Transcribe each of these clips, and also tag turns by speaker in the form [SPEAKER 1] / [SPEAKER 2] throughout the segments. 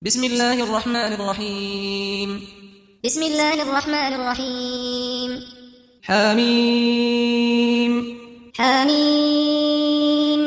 [SPEAKER 1] بسم الله الرحمن الرحيم.
[SPEAKER 2] بسم الله الرحمن الرحيم.
[SPEAKER 1] حميم.
[SPEAKER 2] حميم.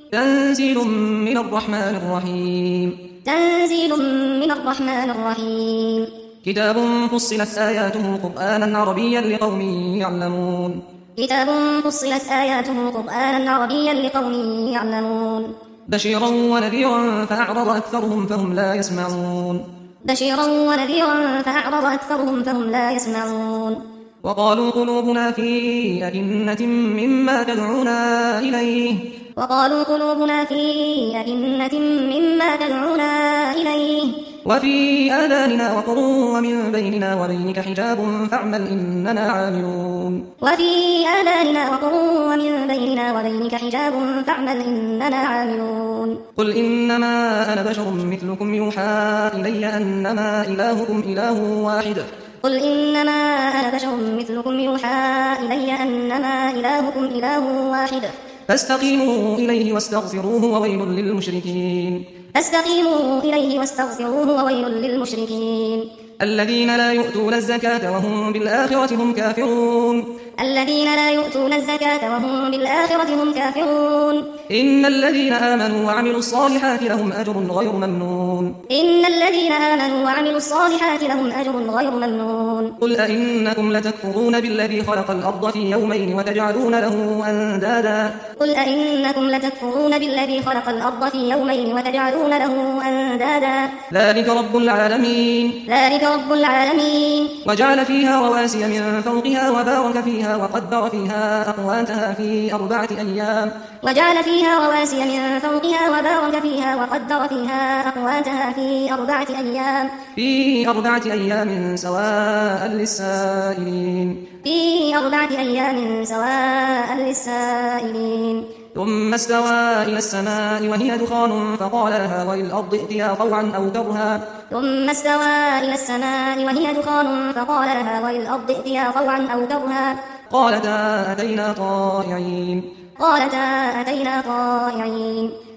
[SPEAKER 1] تنزيل من الرحمن الرحيم.
[SPEAKER 2] تنزيل من الرحمن الرحيم.
[SPEAKER 1] كتاب فصلت آياته قرآنا عربيا لقوم يعلمون.
[SPEAKER 2] كتاب فصلت آياته قرآنا عربيا لقوم يعلمون.
[SPEAKER 1] بشيرا ونذيرا فأعرض أكثرهم فهم لا يسمعون.
[SPEAKER 2] بشيرا ونذيرا فأعرض أكثرهم فهم لا يسمعون.
[SPEAKER 1] وقالوا قلوبنا في أكنة مما تدعونا إليه.
[SPEAKER 2] وقالوا قلوبنا في أكنة مما تدعونا إليه.
[SPEAKER 1] وفي آذاننا وقر ومن بيننا وبينك حجاب فاعمل إننا عاملون.
[SPEAKER 2] وفي آذاننا وقر ومن بيننا وبينك حجاب فاعمل إننا عاملون.
[SPEAKER 1] قل إنما أنا بشر مثلكم يوحى إلي أنما إلهكم إله واحد.
[SPEAKER 2] قل إنما أنا بشر مثلكم يوحى إلي أنما إلهكم إله واحد.
[SPEAKER 1] فاستقيموا إليه واستغفروه وويل للمشركين.
[SPEAKER 2] فاستقيموا إليه واستغفروه وويل للمشركين.
[SPEAKER 1] الذين لا يؤتون الزكاة وهم بالآخرة هم كافرون.
[SPEAKER 2] الذين لا يؤتون الزكاة وهم بالآخرة هم كافرون.
[SPEAKER 1] إن الذين آمنوا وعملوا الصالحات لهم أجر غير ممنون.
[SPEAKER 2] إن الذين آمنوا وعملوا الصالحات لهم أجر غير ممنون.
[SPEAKER 1] قل أئنكم لتكفرون بالذي خلق الأرض في يومين وتجعلون له أندادا.
[SPEAKER 2] قل أئنكم لتكفرون بالذي خلق الأرض في يومين وتجعلون له أندادا.
[SPEAKER 1] ذلك رب العالمين.
[SPEAKER 2] ذلك رب العالمين.
[SPEAKER 1] وجعل فيها رواسي من فوقها وبارك فيها وقدر فيها أقواتها في 4 أيام.
[SPEAKER 2] وجعل فيها رواسي من فوقها وبارك فيها وقدر فيها أقواتها في 4 أيام.
[SPEAKER 1] في 4 أيام سواء للسائلين.
[SPEAKER 2] في 4 أيام سواء للسائلين.
[SPEAKER 1] ثم استوى إلى السماء وهي دخان فقال لها وللأرض ائتيا طوعا أو كرها.
[SPEAKER 2] ثم استوى إلى السماء وهي دخان فقال لها وللأرض ائتيا طوعا أو كرها.
[SPEAKER 1] قالتا أتينا طائعين.
[SPEAKER 2] قالتا أتينا طائعين.